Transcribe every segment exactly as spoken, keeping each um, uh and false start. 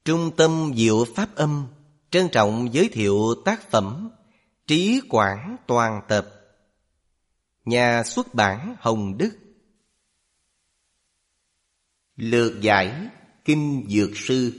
Trung tâm Diệu Pháp Âm trân trọng giới thiệu tác phẩm Trí Quảng Toàn Tập, nhà xuất bản Hồng Đức. Lược giải Kinh Dược Sư.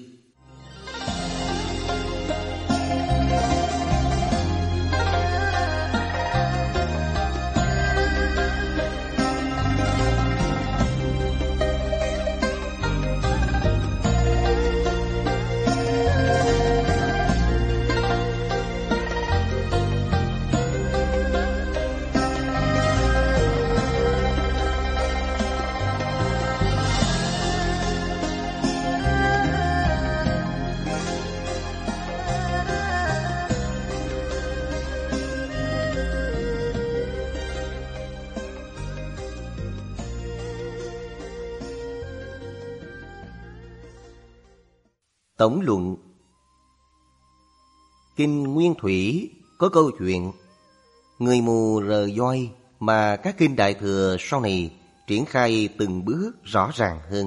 Tổng luận. Kinh Nguyên Thủy có câu chuyện người mù rờ voi mà các kinh Đại Thừa sau này triển khai từng bước rõ ràng hơn.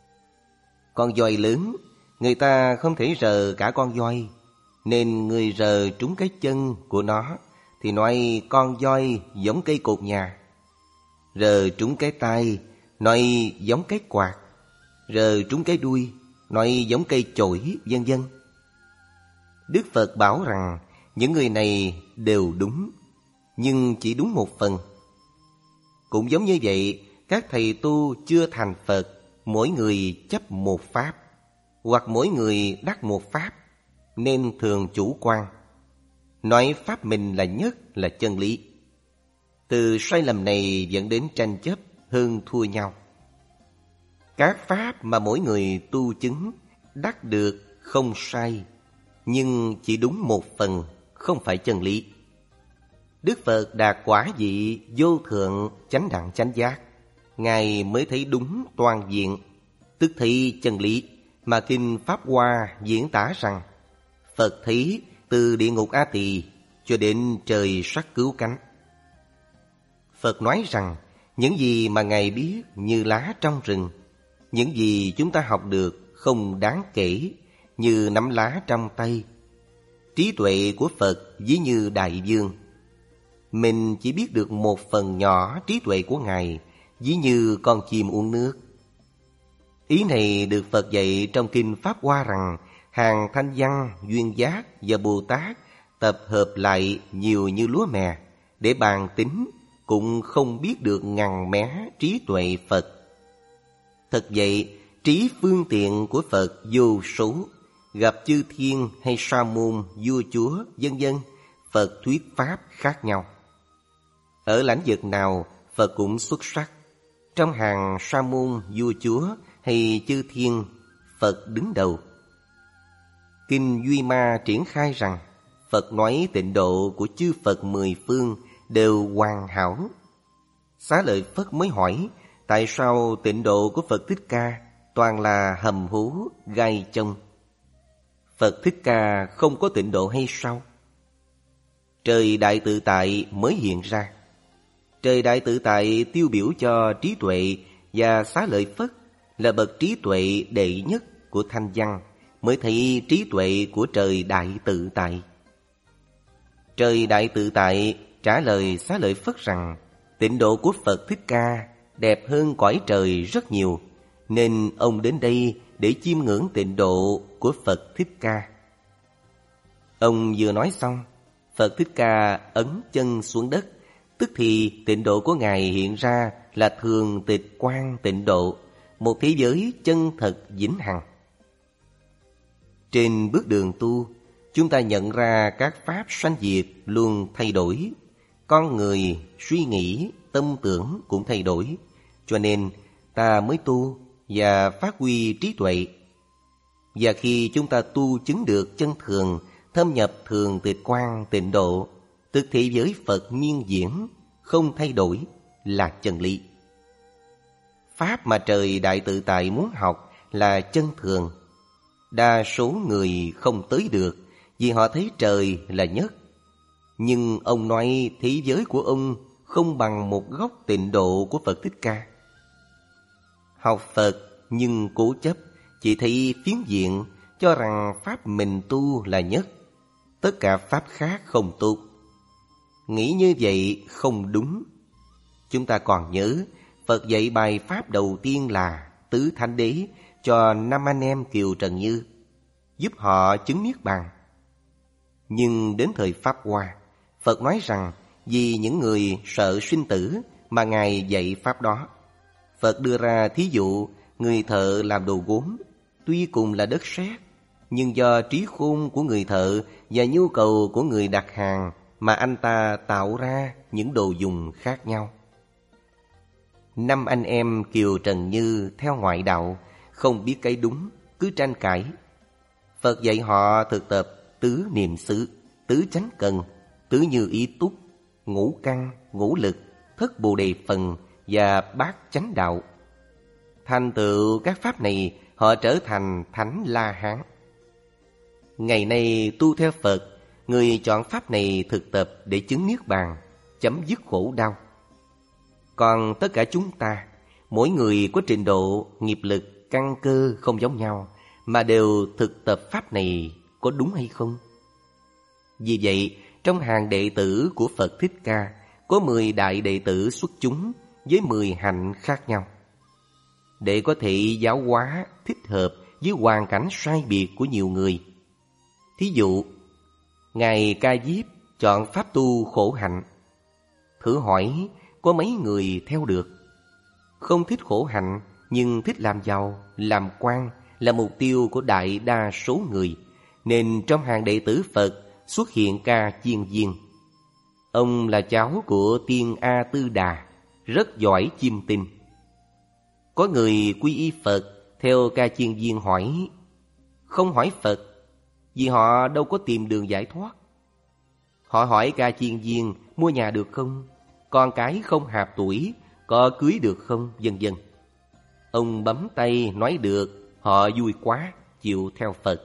Con voi lớn, người ta không thể rờ cả con voi, nên người rờ trúng cái chân của nó thì nói con voi giống cây cột nhà. Rờ trúng cái tai, nói giống cái quạt. Rờ trúng cái đuôi, nói giống cây chổi, vân vân. Đức Phật bảo rằng những người này đều đúng, nhưng chỉ đúng một phần. Cũng giống như vậy, các thầy tu chưa thành Phật, mỗi người chấp một pháp, hoặc mỗi người đắc một pháp, nên thường chủ quan, nói pháp mình là nhất, là chân lý. Từ sai lầm này dẫn đến tranh chấp hơn thua nhau. Các pháp mà mỗi người tu chứng đắc được không sai, nhưng chỉ đúng một phần, không phải chân lý. Đức Phật đạt quả vị vô thượng chánh đẳng chánh giác, Ngài mới thấy đúng toàn diện, tức thấy chân lý mà Kinh Pháp Hoa diễn tả rằng Phật thấy từ địa ngục A Tỳ cho đến trời sắc cứu cánh. Phật nói rằng những gì mà Ngài biết như lá trong rừng, những gì chúng ta học được không đáng kể, như nắm lá trong tay. Trí tuệ của Phật ví như đại dương. Mình chỉ biết được một phần nhỏ trí tuệ của Ngài, ví như con chim uống nước. Ý này được Phật dạy trong Kinh Pháp Hoa rằng hàng Thanh Văn, Duyên Giác và Bồ Tát tập hợp lại nhiều như lúa mè, để bàn tính cũng không biết được ngàn mé trí tuệ Phật. Thật vậy, trí phương tiện của Phật vô số, gặp chư thiên hay sa môn, vua chúa, vân vân, Phật thuyết pháp khác nhau. Ở lãnh vực nào, Phật cũng xuất sắc. Trong hàng sa môn, vua chúa hay chư thiên, Phật đứng đầu. Kinh Duy Ma triển khai rằng Phật nói tịnh độ của chư Phật mười phương đều hoàn hảo. Xá Lợi Phất mới hỏi, tại sao tịnh độ của Phật Thích Ca toàn là hầm hố, gai chông? Phật Thích Ca không có tịnh độ hay sao? Trời Đại Tự Tại mới hiện ra. Trời Đại Tự Tại tiêu biểu cho trí tuệ, và Xá Lợi Phất là bậc trí tuệ đệ nhất của Thanh Văn, mới thấy trí tuệ của trời Đại Tự Tại. Trời Đại Tự Tại trả lời Xá Lợi Phất rằng tịnh độ của Phật Thích Ca đẹp hơn cõi trời rất nhiều, nên ông đến đây để chiêm ngưỡng tịnh độ của Phật Thích Ca. Ông vừa nói xong, Phật Thích Ca ấn chân xuống đất, tức thì tịnh độ của Ngài hiện ra là thường tịch quang tịnh độ, một thế giới chân thật vĩnh hằng. Trên bước đường tu, chúng ta nhận ra các pháp sanh diệt luôn thay đổi. Con người suy nghĩ, tâm tưởng cũng thay đổi, cho nên ta mới tu và phát huy trí tuệ. Và khi chúng ta tu chứng được chân thường, thâm nhập thường tịch quang tịnh độ, tức thế giới Phật miên diễn, không thay đổi, là chân lý. Pháp mà trời Đại Tự Tại muốn học là chân thường. Đa số người không tới được vì họ thấy trời là nhất. Nhưng ông nói thế giới của ông không bằng một góc tịnh độ của Phật Thích Ca. Học Phật nhưng cố chấp, chỉ thấy phiến diện cho rằng pháp mình tu là nhất, tất cả pháp khác không tốt. Nghĩ như vậy không đúng. Chúng ta còn nhớ Phật dạy bài pháp đầu tiên là Tứ Thánh Đế cho năm anh em Kiều Trần Như, giúp họ chứng niết bàn. Nhưng đến thời Pháp Hoa, Phật nói rằng vì những người sợ sinh tử mà Ngài dạy pháp đó. Phật đưa ra thí dụ người thợ làm đồ gốm, tuy cùng là đất sét, nhưng do trí khôn của người thợ và nhu cầu của người đặt hàng mà anh ta tạo ra những đồ dùng khác nhau. Năm anh em Kiều Trần Như theo ngoại đạo, không biết cái đúng, cứ tranh cãi. Phật dạy họ thực tập tứ niệm xứ, tứ chánh cần, tứ như ý túc, ngũ căn, ngũ lực, thất bồ đề phần và bát chánh đạo. Thành tựu các pháp này, họ trở thành Thánh La Hán. Ngày nay tu theo Phật, người chọn pháp này thực tập để chứng niết bàn, chấm dứt khổ đau. Còn tất cả chúng ta, mỗi người có trình độ, nghiệp lực, căn cơ không giống nhau, mà đều thực tập pháp này có đúng hay không? Vì vậy, trong hàng đệ tử của Phật Thích Ca, có mười đại đệ tử xuất chúng với mười hạnh khác nhau. Để có thể giáo hóa thích hợp với hoàn cảnh sai biệt của nhiều người. Thí dụ, Ngài Ca Diếp chọn pháp tu khổ hạnh. Thử hỏi, có mấy người theo được? Không thích khổ hạnh, nhưng thích làm giàu, làm quan là mục tiêu của đại đa số người, nên trong hàng đệ tử Phật xuất hiện Ca Chiên Viên. Ông là cháu của Tiên A Tư Đà, rất giỏi chiêm tinh. Có người quy y Phật theo Ca Chiên Viên hỏi, không hỏi Phật, vì họ đâu có tìm đường giải thoát. Họ hỏi Ca Chiên Viên mua nhà được không, con cái không hạp tuổi, có cưới được không, vân vân. Ông bấm tay nói được, họ vui quá, chịu theo Phật.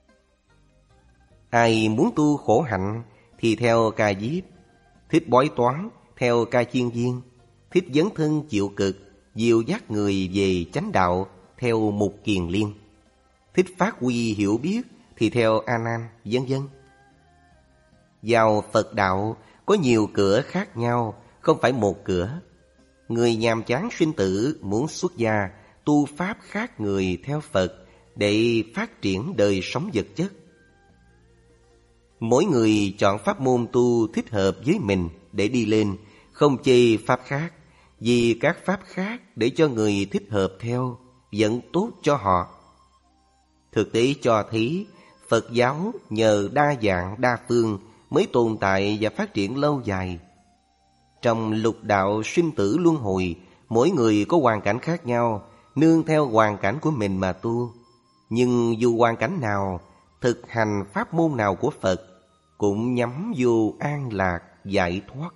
Ai muốn tu khổ hạnh thì theo Ca Diếp, thích bói toán theo Ca Chiên Viên, thích dấn thân chịu cực, dìu dắt người về chánh đạo theo Mục Kiền Liên, thích phát huy hiểu biết thì theo A Nan, vân vân. Vào Phật đạo có nhiều cửa khác nhau, không phải một cửa. Người nhàm chán sinh tử muốn xuất gia tu pháp khác người theo Phật để phát triển đời sống vật chất. Mỗi người chọn pháp môn tu thích hợp với mình để đi lên, không chê pháp khác, vì các pháp khác để cho người thích hợp theo vẫn tốt cho họ. Thực tế cho thấy Phật giáo nhờ đa dạng đa phương mới tồn tại và phát triển lâu dài. Trong lục đạo sinh tử luân hồi, mỗi người có hoàn cảnh khác nhau, nương theo hoàn cảnh của mình mà tu. Nhưng dù hoàn cảnh nào, thực hành pháp môn nào của Phật cũng nhắm vô an lạc giải thoát.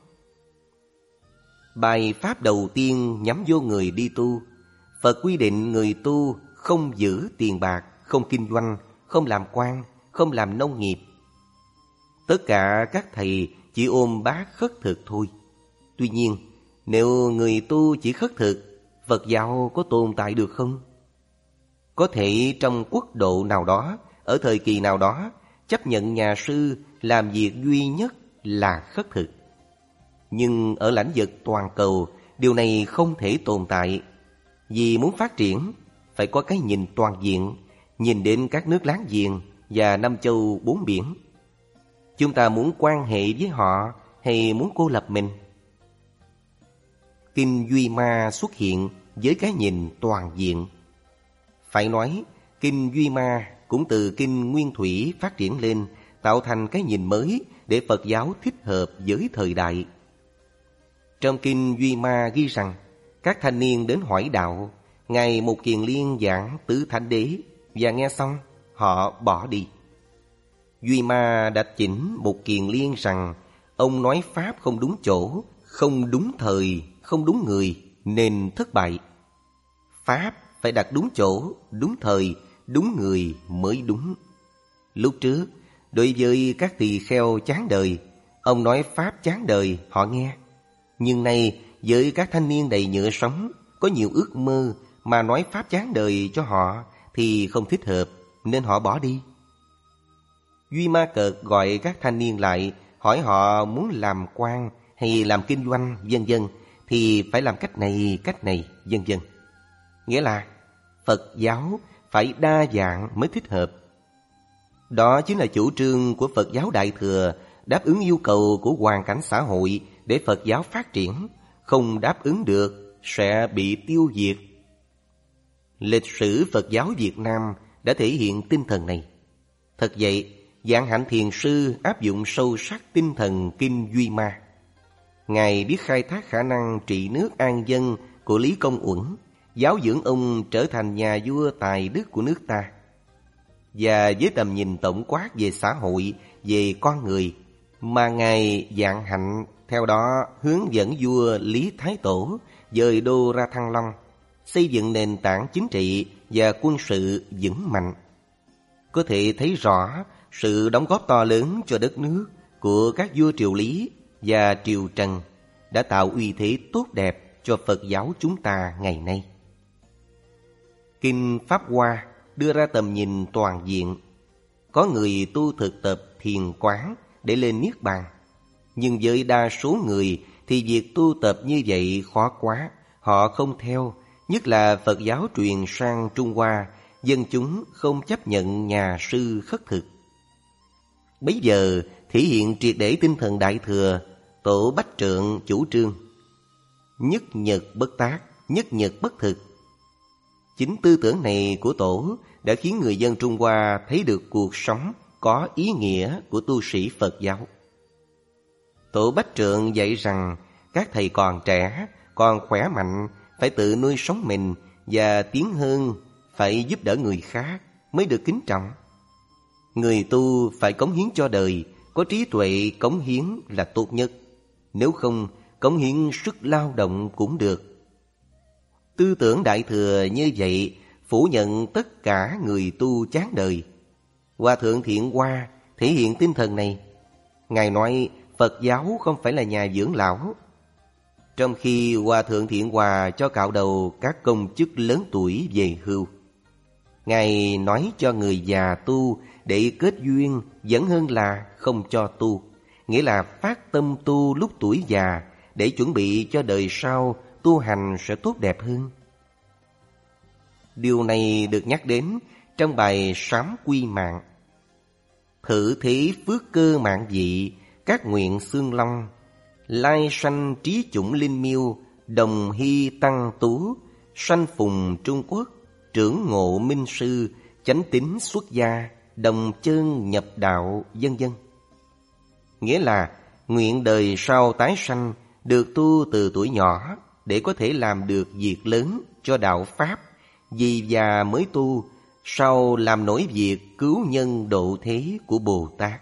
Bài pháp đầu tiên nhắm vô người đi tu. Phật quy định người tu không giữ tiền bạc, không kinh doanh, không làm quan, không làm nông nghiệp. Tất cả các thầy chỉ ôm bát khất thực thôi. Tuy nhiên, nếu người tu chỉ khất thực, Phật giáo có tồn tại được không? Có thể trong quốc độ nào đó, ở thời kỳ nào đó, chấp nhận nhà sư làm việc duy nhất là khất thực. Nhưng ở lãnh vực toàn cầu, điều này không thể tồn tại. Vì muốn phát triển, phải có cái nhìn toàn diện, nhìn đến các nước láng giềng và năm châu bốn biển. Chúng ta muốn quan hệ với họ hay muốn cô lập mình? Kinh Duy Ma xuất hiện với cái nhìn toàn diện. Phải nói, Kinh Duy Ma cũng từ Kinh Nguyên Thủy phát triển lên, tạo thành cái nhìn mới để Phật giáo thích hợp với thời đại. Trong Kinh Duy Ma ghi rằng, các thanh niên đến hỏi đạo, Ngài Mục Kiền Liên giảng Tứ Thánh Đế, và nghe xong, họ bỏ đi. Duy Ma đã chỉnh Mục Kiền Liên rằng, ông nói pháp không đúng chỗ, không đúng thời, không đúng người, nên thất bại. Pháp phải đặt đúng chỗ, đúng thời, đúng người mới đúng. Lúc trước, đối với các tỳ kheo chán đời, ông nói pháp chán đời, họ nghe. Nhưng nay, với các thanh niên đầy nhựa sống, có nhiều ước mơ mà nói pháp chán đời cho họ thì không thích hợp, nên họ bỏ đi. Duy Ma Cợt gọi các thanh niên lại, hỏi họ muốn làm quan hay làm kinh doanh, vân vân, thì phải làm cách này, cách này, vân vân. Nghĩa là Phật giáo phải đa dạng mới thích hợp. Đó chính là chủ trương của Phật giáo Đại Thừa, đáp ứng yêu cầu của hoàn cảnh xã hội để Phật giáo phát triển. Không đáp ứng được sẽ bị tiêu diệt. Lịch sử Phật giáo Việt Nam đã thể hiện tinh thần này. Thật vậy, Vạn Hạnh Thiền Sư áp dụng sâu sắc tinh thần Kinh Duy Ma. Ngài biết khai thác khả năng trị nước an dân của Lý Công Uẩn, giáo dưỡng ông trở thành nhà vua tài đức của nước ta. Và với tầm nhìn tổng quát về xã hội, về con người, mà Ngài Vạn Hạnh theo đó hướng dẫn vua Lý Thái Tổ dời đô ra Thăng Long, xây dựng nền tảng chính trị và quân sự vững mạnh. Có thể thấy rõ sự đóng góp to lớn cho đất nước của các vua triều Lý và triều Trần đã tạo uy thế tốt đẹp cho Phật giáo chúng ta ngày nay. Kinh Pháp Hoa đưa ra tầm nhìn toàn diện. Có người tu thực tập thiền quán để lên niết bàn, nhưng với đa số người thì việc tu tập như vậy khó quá, họ không theo. Nhất là Phật giáo truyền sang Trung Hoa, dân chúng không chấp nhận nhà sư khất thực. Bấy giờ thể hiện triệt để tinh thần Đại Thừa, Tổ Bách Trượng chủ trương nhất nhật bất tác, nhất nhật bất thực. Chính tư tưởng này của Tổ đã khiến người dân Trung Hoa thấy được cuộc sống có ý nghĩa của tu sĩ Phật giáo. Tổ Bách Trượng dạy rằng các thầy còn trẻ, còn khỏe mạnh, phải tự nuôi sống mình, và tiến hơn phải giúp đỡ người khác mới được kính trọng. Người tu phải cống hiến cho đời, có trí tuệ cống hiến là tốt nhất. Nếu không, cống hiến sức lao động cũng được. Tư tưởng Đại Thừa như vậy phủ nhận tất cả người tu chán đời. Hòa Thượng Thiện Hoa thể hiện tinh thần này. Ngài nói Phật giáo không phải là nhà dưỡng lão. Trong khi Hòa Thượng Thiện Hòa cho cạo đầu các công chức lớn tuổi về hưu, Ngài nói cho người già tu để kết duyên vẫn hơn là không cho tu. Nghĩa là phát tâm tu lúc tuổi già để chuẩn bị cho đời sau tu hành sẽ tốt đẹp hơn. Điều này được nhắc đến trong bài Sám Quy Mạng. Thử thế phước cơ mạng dị, các nguyện xương long, lai sanh trí chủng linh miêu, đồng hy tăng tú, sanh phùng Trung Quốc, trưởng ngộ minh sư, chánh tín xuất gia, đồng chân nhập đạo, vân vân. Nghĩa là nguyện đời sau tái sanh được tu từ tuổi nhỏ để có thể làm được việc lớn cho đạo Pháp, vì già mới tu, sau làm nổi việc cứu nhân độ thế của Bồ Tát.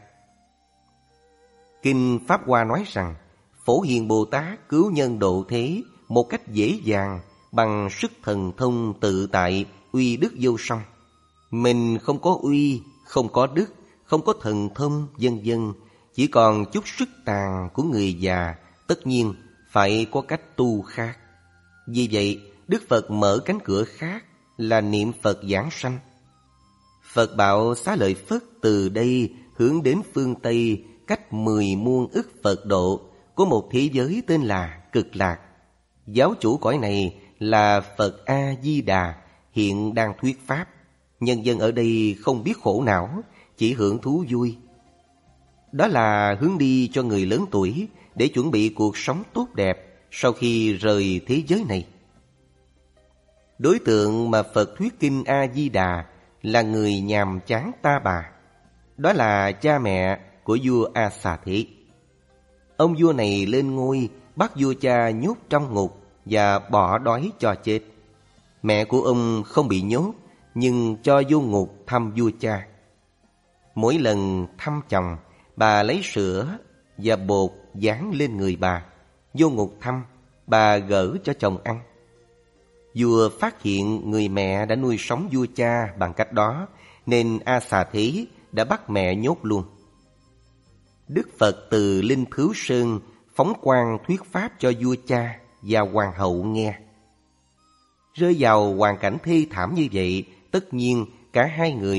Kinh Pháp Hoa nói rằng Phổ Hiền Bồ Tát cứu nhân độ thế một cách dễ dàng bằng sức thần thông tự tại, uy đức vô song. Mình không có uy, không có đức, không có thần thông, vân vân, chỉ còn chút sức tàn của người già, tất nhiên phải có cách tu khác. Vì vậy, Đức Phật mở cánh cửa khác là niệm Phật giảng sanh. Phật bảo Xá Lợi Phất từ đây hướng đến phương Tây cách mười muôn ức Phật độ, có một thế giới tên là Cực Lạc. Giáo chủ cõi này là Phật A-di-đà, hiện đang thuyết pháp. Nhân dân ở đây không biết khổ não, chỉ hưởng thú vui. Đó là hướng đi cho người lớn tuổi để chuẩn bị cuộc sống tốt đẹp sau khi rời thế giới này. Đối tượng mà Phật thuyết kinh A-di-đà là người nhàm chán ta bà. Đó là cha mẹ của vua A Xà Thế. Ông vua này lên ngôi, bắt vua cha nhốt trong ngục và bỏ đói cho chết. Mẹ của ông không bị nhốt, nhưng cho vô ngục thăm vua cha. Mỗi lần thăm chồng, bà lấy sữa và bột dán lên người bà. Vô ngục thăm, bà gỡ cho chồng ăn. Vua phát hiện người mẹ đã nuôi sống vua cha bằng cách đó, nên A Xà Thế đã bắt mẹ nhốt luôn. Đức Phật từ Linh Thứu Sơn phóng quang thuyết pháp cho vua cha và hoàng hậu nghe. Rơi vào hoàn cảnh thê thảm như vậy, tất nhiên cả hai người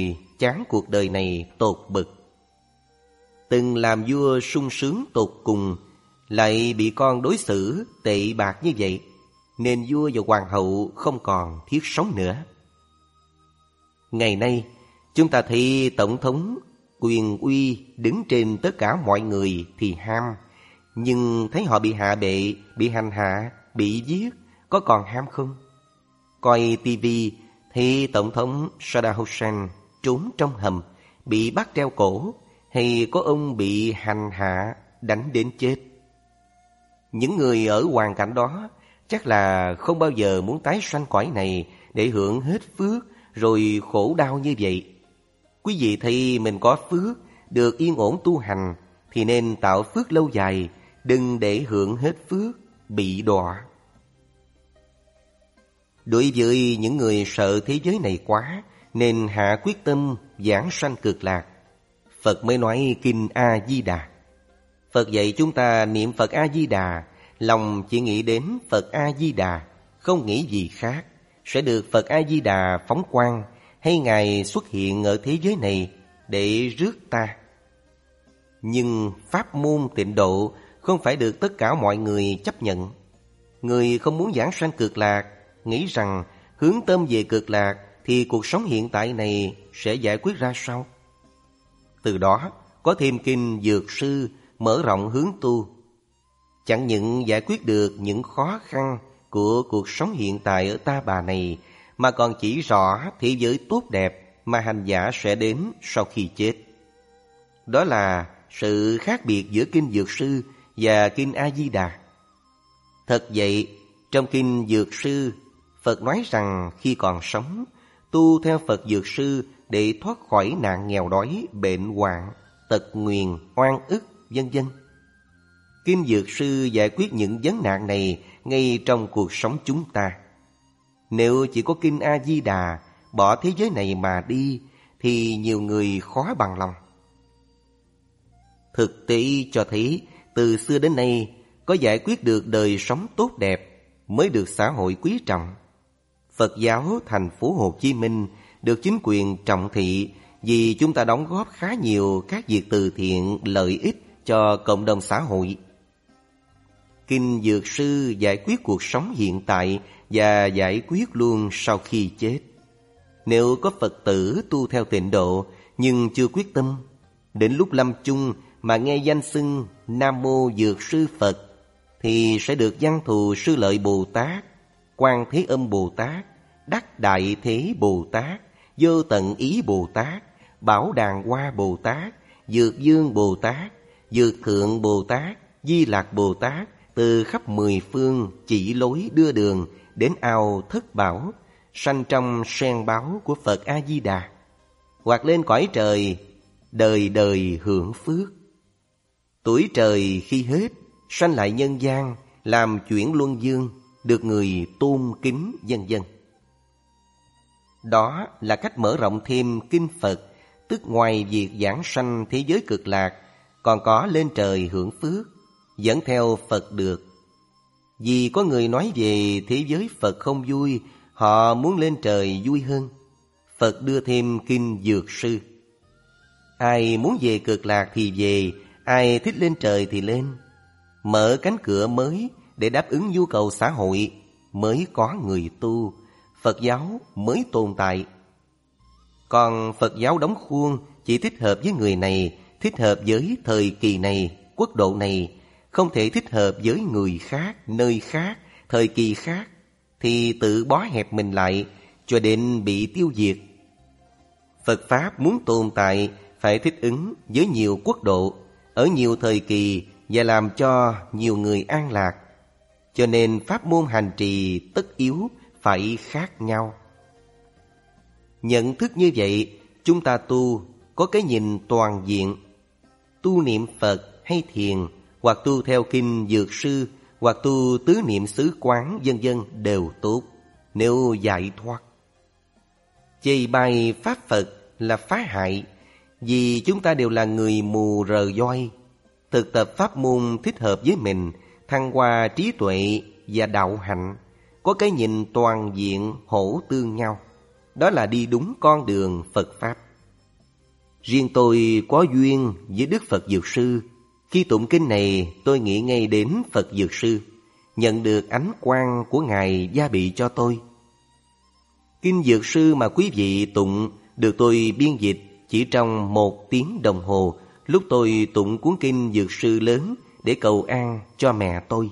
chán cuộc đời này tột bực. Từng làm vua sung sướng tột cùng, lại bị con đối xử tệ bạc như vậy, nên vua và hoàng hậu không còn thiết sống nữa. Ngày nay, chúng ta thấy tổng thống quyền uy đứng trên tất cả mọi người thì ham, nhưng thấy họ bị hạ bệ, bị hành hạ, bị giết, có còn ham không? Coi tivi thì tổng thống Saddam Hussein trốn trong hầm, bị bắt treo cổ, hay có ông bị hành hạ, đánh đến chết. Những người ở hoàn cảnh đó chắc là không bao giờ muốn tái sanh cõi này để hưởng hết phước rồi khổ đau như vậy. Quý vị thấy mình có phước, được yên ổn tu hành thì nên tạo phước lâu dài, đừng để hưởng hết phước, bị đọa. Đối với những người sợ thế giới này quá, nên hạ quyết tâm giảng sanh cực lạc. Phật mới nói Kinh A-di-đà. Phật dạy chúng ta niệm Phật A-di-đà, lòng chỉ nghĩ đến Phật A-di-đà, không nghĩ gì khác, sẽ được Phật A-di-đà phóng quang, hay Ngài xuất hiện ở thế giới này để rước ta. Nhưng pháp môn tịnh độ không phải được tất cả mọi người chấp nhận. Người không muốn giảng sanh cực lạc, nghĩ rằng hướng tâm về cực lạc thì cuộc sống hiện tại này sẽ giải quyết ra sao. Từ đó có thêm kinh Dược Sư mở rộng hướng tu. Chẳng những giải quyết được những khó khăn của cuộc sống hiện tại ở ta bà này, mà còn chỉ rõ thế giới tốt đẹp mà hành giả sẽ đến sau khi chết. Đó là sự khác biệt giữa kinh Dược Sư và kinh A-di-đà. Thật vậy, trong kinh Dược Sư, Phật nói rằng khi còn sống, tu theo Phật Dược Sư để thoát khỏi nạn nghèo đói, bệnh hoạn, tật nguyền, oan ức, vân vân. Kinh Dược Sư giải quyết những vấn nạn này ngay trong cuộc sống chúng ta. Nếu chỉ có kinh A-di-đà bỏ thế giới này mà đi thì nhiều người khó bằng lòng. Thực tế cho thấy từ xưa đến nay có giải quyết được đời sống tốt đẹp mới được xã hội quý trọng. Phật giáo thành phố Hồ Chí Minh được chính quyền trọng thị vì chúng ta đóng góp khá nhiều các việc từ thiện lợi ích cho cộng đồng xã hội. Kinh Dược Sư giải quyết cuộc sống hiện tại và giải quyết luôn sau khi chết. Nếu có Phật tử tu theo tịnh độ nhưng chưa quyết tâm, đến lúc lâm chung mà nghe danh xưng Nam Mô Dược Sư Phật thì sẽ được Văn Thù Sư Lợi Bồ Tát, Quan Thế Âm Bồ Tát, Đắc Đại Thế Bồ Tát, Vô Tận Ý Bồ Tát, Bảo Đàn Hoa Bồ Tát, Dược Dương Bồ Tát, Dược Thượng Bồ Tát, Di Lạc Bồ Tát từ khắp mười phương chỉ lối đưa đường đến ao Thất Bảo, sanh trong sen báo của Phật A-di-đà, hoặc lên cõi trời đời đời hưởng phước. Tuổi trời khi hết, sanh lại nhân gian làm chuyển luân dương, được người tôn kính vân vân. Đó là cách mở rộng thêm kinh Phật, tức ngoài việc giảng sanh thế giới cực lạc, còn có lên trời hưởng phước, dẫn theo Phật được. Vì có người nói về thế giới Phật không vui, họ muốn lên trời vui hơn. Phật đưa thêm kinh Dược Sư. Ai muốn về cực lạc thì về, ai thích lên trời thì lên. Mở cánh cửa mới để đáp ứng nhu cầu xã hội, mới có người tu, Phật giáo mới tồn tại. Còn Phật giáo đóng khuôn chỉ thích hợp với người này, thích hợp với thời kỳ này, quốc độ này, không thể thích hợp với người khác, nơi khác, thời kỳ khác, thì tự bó hẹp mình lại cho đến bị tiêu diệt. Phật Pháp muốn tồn tại phải thích ứng với nhiều quốc độ, ở nhiều thời kỳ và làm cho nhiều người an lạc. Cho nên pháp môn hành trì tất yếu phải khác nhau. Nhận thức như vậy, chúng ta tu có cái nhìn toàn diện. Tu niệm Phật hay thiền, hoặc tu theo kinh Dược Sư, hoặc tu tứ niệm xứ quán vân vân đều tốt, nếu giải thoát. Chê bai pháp Phật là phá hại, vì chúng ta đều là người mù rờ voi. Thực tập pháp môn thích hợp với mình, thăng hoa trí tuệ và đạo hạnh, có cái nhìn toàn diện hỗ tương nhau. Đó là đi đúng con đường Phật Pháp. Riêng tôi có duyên với Đức Phật Dược Sư. Khi tụng kinh này, tôi nghĩ ngay đến Phật Dược Sư, nhận được ánh quang của Ngài gia bị cho tôi. Kinh Dược Sư mà quý vị tụng được tôi biên dịch chỉ trong một tiếng đồng hồ, lúc tôi tụng cuốn kinh Dược Sư lớn để cầu an cho mẹ tôi.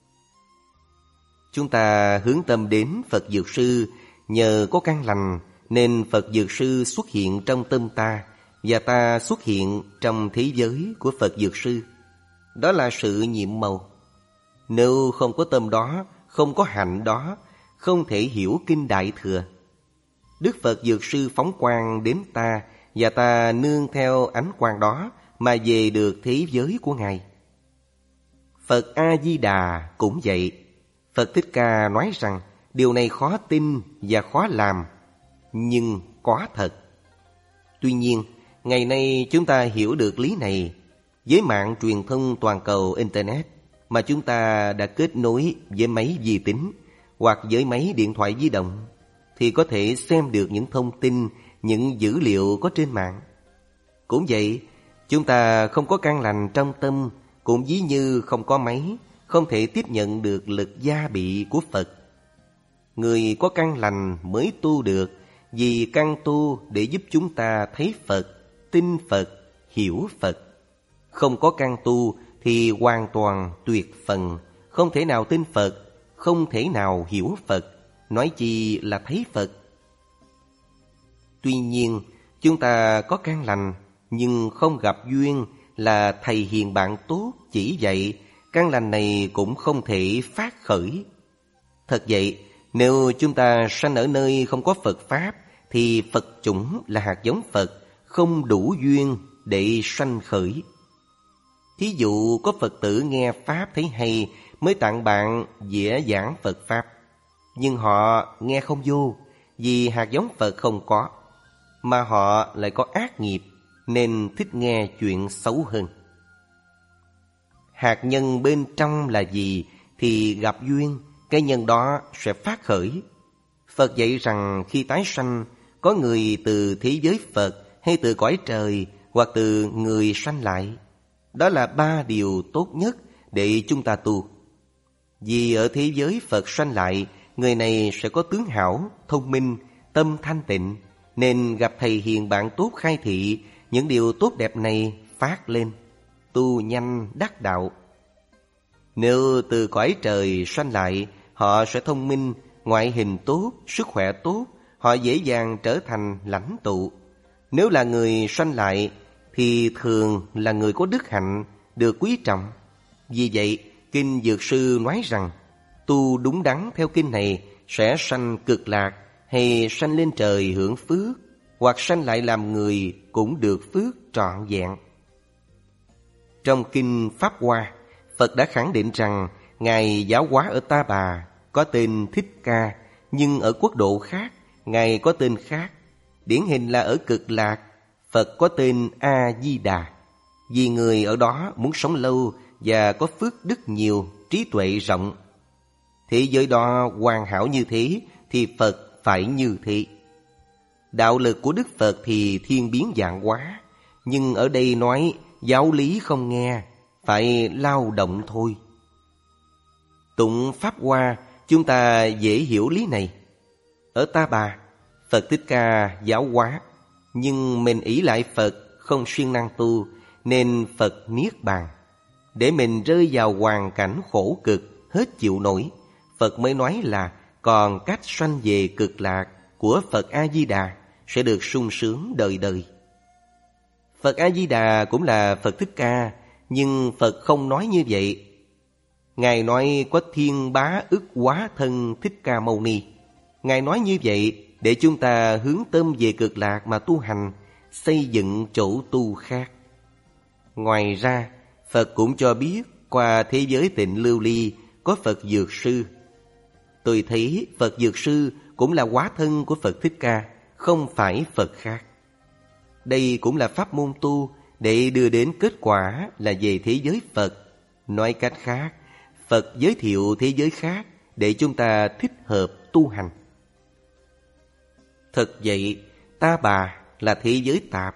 Chúng ta hướng tâm đến Phật Dược Sư, nhờ có căn lành nên Phật Dược Sư xuất hiện trong tâm ta, và ta xuất hiện trong thế giới của Phật Dược Sư. Đó là sự nhiệm màu. Nếu không có tâm đó, không có hạnh đó, không thể hiểu kinh Đại Thừa. Đức Phật Dược Sư phóng quang đến ta, và ta nương theo ánh quang đó mà về được thế giới của Ngài. Phật A-di-đà cũng vậy. Phật Thích Ca nói rằng điều này khó tin và khó làm, nhưng có thật. Tuy nhiên, ngày nay chúng ta hiểu được lý này. Với mạng truyền thông toàn cầu Internet mà chúng ta đã kết nối với máy vi tính hoặc với máy điện thoại di động, thì có thể xem được những thông tin, những dữ liệu có trên mạng. Cũng vậy, chúng ta không có căn lành trong tâm, cũng ví như không có máy, không thể tiếp nhận được lực gia bị của Phật. Người có căn lành mới tu được, vì căn tu để giúp chúng ta thấy Phật, tin Phật, hiểu Phật. Không có căn tu thì hoàn toàn tuyệt phần, không thể nào tin Phật, không thể nào hiểu Phật, nói chi là thấy Phật. Tuy nhiên, chúng ta có căn lành, nhưng không gặp duyên là thầy hiền bạn tốt chỉ dạy, căn lành này cũng không thể phát khởi. Thật vậy, nếu chúng ta sanh ở nơi không có Phật Pháp, thì Phật chủng là hạt giống Phật, không đủ duyên để sanh khởi. Thí dụ có Phật tử nghe Pháp thấy hay mới tặng bạn dĩa giảng Phật Pháp, nhưng họ nghe không vô vì hạt giống Phật không có, mà họ lại có ác nghiệp nên thích nghe chuyện xấu hơn. Hạt nhân bên trong là gì thì gặp duyên, cái nhân đó sẽ phát khởi. Phật dạy rằng khi tái sanh, có người từ thế giới Phật hay từ cõi trời hoặc từ người sanh lại. Đó là ba điều tốt nhất để chúng ta tu. Vì ở thế giới Phật sanh lại, người này sẽ có tướng hảo, thông minh, tâm thanh tịnh, nên gặp thầy hiền bạn tốt khai thị, những điều tốt đẹp này phát lên, tu nhanh đắc đạo. Nếu từ cõi trời sanh lại, họ sẽ thông minh, ngoại hình tốt, sức khỏe tốt, họ dễ dàng trở thành lãnh tụ. Nếu là người sanh lại thì thường là người có đức hạnh, được quý trọng. Vì vậy, Kinh Dược Sư nói rằng tu đúng đắn theo kinh này sẽ sanh cực lạc, hay sanh lên trời hưởng phước, hoặc sanh lại làm người cũng được phước trọn vẹn. Trong Kinh Pháp Hoa, Phật đã khẳng định rằng Ngài giáo hóa ở Ta Bà có tên Thích Ca, nhưng ở quốc độ khác Ngài có tên khác. Điển hình là ở Cực Lạc, Phật có tên A-di-đà, vì người ở đó muốn sống lâu và có phước đức nhiều, trí tuệ rộng. Thế giới đó hoàn hảo như thế thì Phật phải như thế. Đạo lực của Đức Phật thì thiên biến vạn hóa, nhưng ở đây nói giáo lý không nghe, phải lao động thôi. Tụng Pháp Hoa, chúng ta dễ hiểu lý này. Ở Ta Bà, Phật Thích Ca giáo hóa, nhưng mình ỷ lại Phật không siêng năng tu, nên Phật niết bàn. Để mình rơi vào hoàn cảnh khổ cực, hết chịu nổi, Phật mới nói là còn cách sanh về cực lạc của Phật A-di-đà sẽ được sung sướng đời đời. Phật A-di-đà cũng là Phật Thích Ca, nhưng Phật không nói như vậy. Ngài nói có thiên bá ức hóa thân Thích Ca Mâu Ni. Ngài nói như vậy để chúng ta hướng tâm về cực lạc mà tu hành, xây dựng chỗ tu khác. Ngoài ra, Phật cũng cho biết qua thế giới Tịnh Lưu Ly có Phật Dược Sư. Tôi thấy Phật Dược Sư cũng là hóa thân của Phật Thích Ca, không phải Phật khác. Đây cũng là pháp môn tu để đưa đến kết quả là về thế giới Phật. Nói cách khác, Phật giới thiệu thế giới khác để chúng ta thích hợp tu hành. Thật vậy, Ta Bà là thế giới tạp,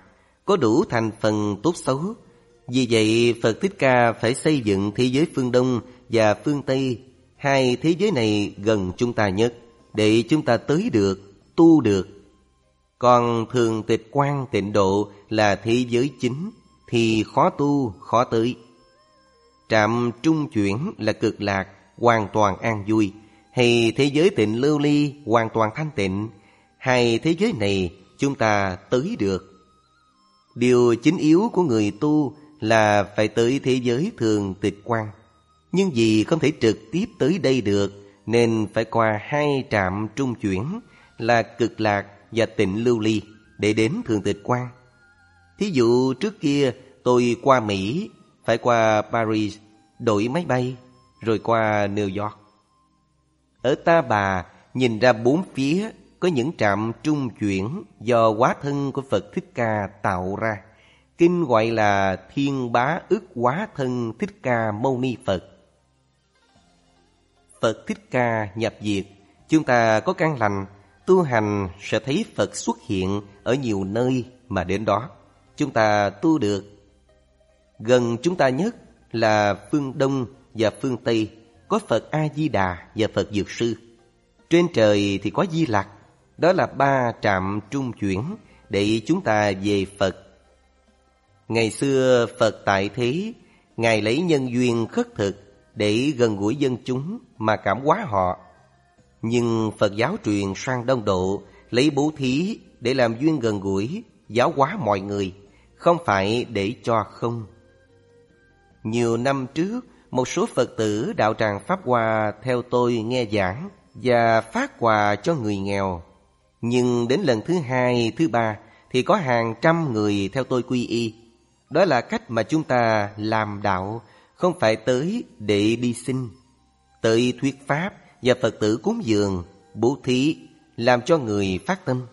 có đủ thành phần tốt xấu. Vì vậy Phật Thích Ca phải xây dựng thế giới phương Đông và phương Tây, hai thế giới này gần chúng ta nhất, để chúng ta tới được, tu được. Còn Thường Tịch Quan Tịnh Độ là thế giới chính, thì khó tu, khó tới. Trạm trung chuyển là Cực Lạc, hoàn toàn an vui, hay thế giới Tịnh Lưu Ly hoàn toàn thanh tịnh. Hai thế giới này chúng ta tới được. Điều chính yếu của người tu là phải tới thế giới Thường Tịch Quan. Nhưng vì không thể trực tiếp tới đây được, nên phải qua hai trạm trung chuyển là Cực Lạc và Tịnh Lưu Ly để đến Thường Tịch Quan. Thí dụ trước kia tôi qua Mỹ, phải qua Paris, đổi máy bay, rồi qua New York. Ở Ta Bà, nhìn ra bốn phía có những trạm trung chuyển do hóa thân của Phật Thích Ca tạo ra. Kinh gọi là Thiên Bá Ức Hóa Thân Thích Ca Mâu Ni Phật. Phật Thích Ca nhập diệt, chúng ta có căn lành, tu hành sẽ thấy Phật xuất hiện ở nhiều nơi mà đến đó chúng ta tu được. Gần chúng ta nhất là phương Đông và phương Tây, có Phật A-di-đà và Phật Dược Sư. Trên trời thì có Di Lặc. Đó là ba trạm trung chuyển để chúng ta về Phật. Ngày xưa Phật tại thế, Ngài lấy nhân duyên khất thực để gần gũi dân chúng mà cảm hóa họ. Nhưng Phật giáo truyền sang Đông Độ lấy bố thí để làm duyên gần gũi, giáo hóa mọi người, không phải để cho không. Nhiều năm trước, một số Phật tử đạo tràng Pháp Hoa theo tôi nghe giảng và phát quà cho người nghèo. Nhưng đến lần thứ hai, thứ ba thì có hàng trăm người theo tôi quy y. Đó là cách mà chúng ta làm đạo, không phải tới để đi xin. Tới thuyết pháp và Phật tử cúng dường, bố thí, làm cho người phát tâm.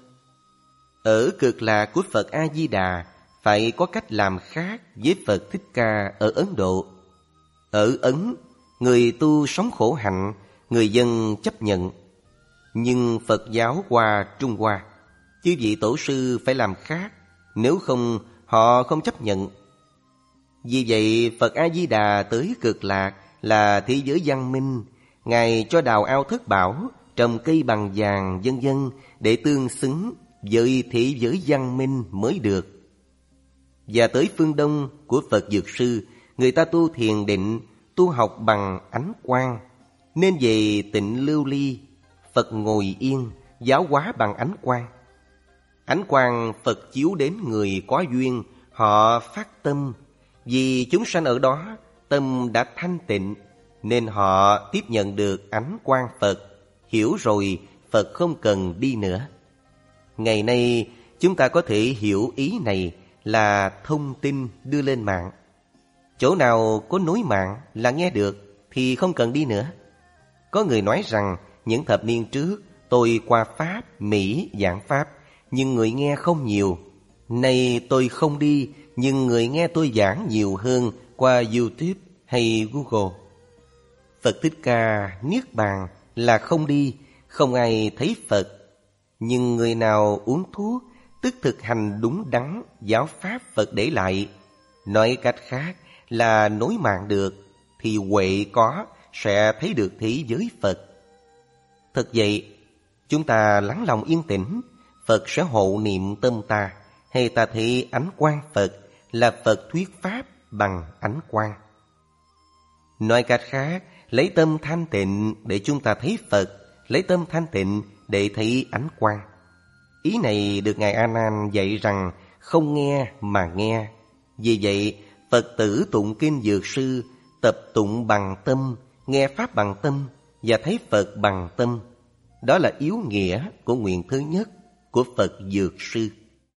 Ở Cực Lạc của Phật A-di-đà phải có cách làm khác với Phật Thích Ca ở Ấn Độ. Ở Ấn, người tu sống khổ hạnh, người dân chấp nhận. Nhưng Phật giáo qua Trung Hoa, chư vị tổ sư phải làm khác, nếu không họ không chấp nhận. Vì vậy Phật A-di-đà tới Cực Lạc là thế giới văn minh. Ngài cho đào ao thất bảo, trồng cây bằng vàng vân vân để tương xứng với thế giới văn minh mới được. Và tới phương Đông của Phật Dược Sư, người ta tu thiền định, tu học bằng ánh quang. Nên về Tịnh Lưu Ly, Phật ngồi yên, giáo hóa bằng ánh quang. Ánh quang Phật chiếu đến người có duyên, họ phát tâm. Vì chúng sanh ở đó, tâm đã thanh tịnh, nên họ tiếp nhận được ánh quang Phật. Hiểu rồi, Phật không cần đi nữa. Ngày nay, chúng ta có thể hiểu ý này là thông tin đưa lên mạng. Chỗ nào có nối mạng là nghe được, thì không cần đi nữa. Có người nói rằng, những thập niên trước, tôi qua Pháp, Mỹ giảng Pháp, nhưng người nghe không nhiều. Nay tôi không đi, nhưng người nghe tôi giảng nhiều hơn qua YouTube hay Google. Phật Thích Ca niết bàn là không đi, không ai thấy Phật. Nhưng người nào uống thuốc, tức thực hành đúng đắn giáo pháp Phật để lại, nói cách khác là nối mạng được, thì huệ có sẽ thấy được thế giới Phật. Thật vậy, chúng ta lắng lòng yên tĩnh, Phật sẽ hộ niệm tâm ta, hay ta thấy ánh quang Phật là Phật thuyết pháp bằng ánh quang. Nói cách khác, lấy tâm thanh tịnh để chúng ta thấy Phật, lấy tâm thanh tịnh để thấy ánh quang. Ý này được Ngài A Nan dạy rằng không nghe mà nghe. Vì vậy, Phật tử tụng kinh Dược Sư, tập tụng bằng tâm, nghe pháp bằng tâm và thấy Phật bằng tâm. Đó là yếu nghĩa của nguyện thứ nhất của Phật Dược Sư.